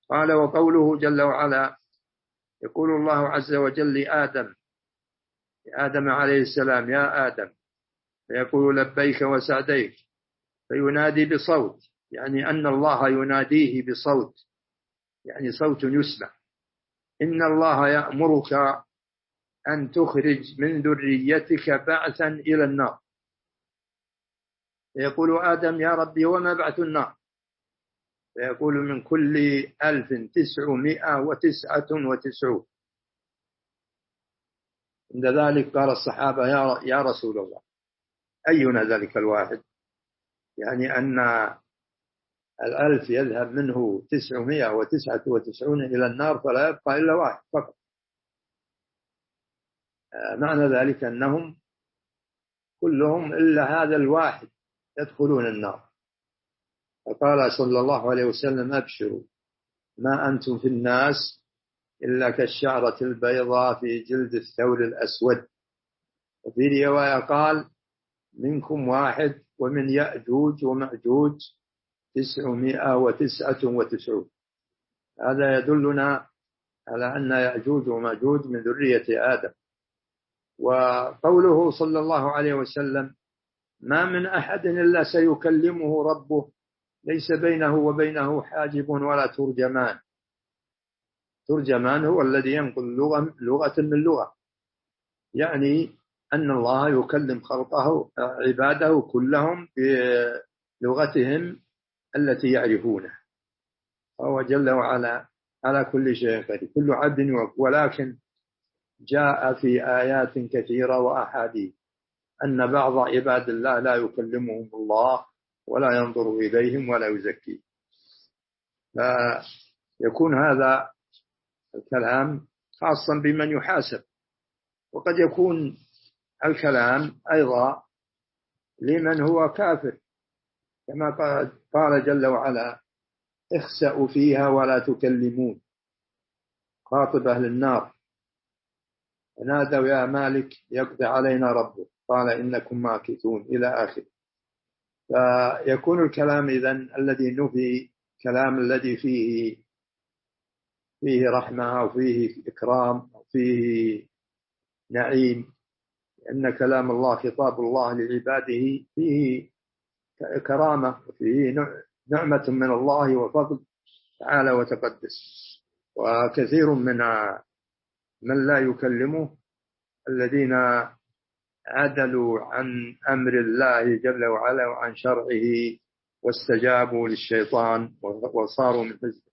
قال: وقوله جل وعلا: يقول الله عز وجل لآدم عليه السلام: يا آدم، فيقول: لبيك وسعديك، فينادي بصوت، يعني أن الله يناديه بصوت، يعني صوت يسمع: إن الله يأمرك أن تخرج من ذريتك بعثا إلى النار. فيقول آدم: يا ربي، وما بعث النار؟ فيقول: من كل 1999. عند ذلك قال الصحابة: يا رسول الله، أينا ذلك الواحد؟ يعني أن 1000 يذهب منه 999 إلى النار، فلا يبقى إلا واحد فقط. معنى ذلك أنهم كلهم إلا هذا الواحد يدخلون النار. فقال صلى الله عليه وسلم: أبشروا، ما أنتم في الناس إلا كالشعرة البيضاء في جلد الثور الأسود. وفي رواية قال: منكم واحد، ومن يأجوج ومأجوج 999. هذا يدلنا على أن يأجوج ومأجوج من ذرية آدم. وقوله صلى الله عليه وسلم: ما من أحد إلا سيكلمه ربه، ليس بينه وبينه حاجب ولا ترجمان. ترجمان هو الذي ينقل لغة من لغة، يعني أن الله يكلم خلقه عباده كلهم بلغتهم التي يعرفونها. وهو جل وعلا على كل شيء قدير. كل عبد ولكن جاء في آيات كثيرة وأحاديث أن بعض عباد الله لا يكلمهم الله ولا ينظر إليهم ولا يزكيهم. فيكون هذا الكلام خاصا بمن يحاسب، وقد يكون الكلام أيضا لمن هو كافر، كما قال جل وعلا: اخسأوا فيها ولا تكلمون. خاطب أهل النار: نادوا يا مالك يقضي علينا ربك، قال إنكم ماكثون، إلى آخر. فيكون الكلام إذن الذي نفي كلام الذي فيه رحمة أو فيه إكرام أو فيه نعيم، لأن كلام الله خطاب الله لعباده فيه كرامة وفيه نعمة من الله وفضل تعالى وتقدس. وكثير من لا يكلمه الذين عدلوا عن أمر الله جل وعلا وعن شرعه واستجابوا للشيطان وصاروا من حزبه.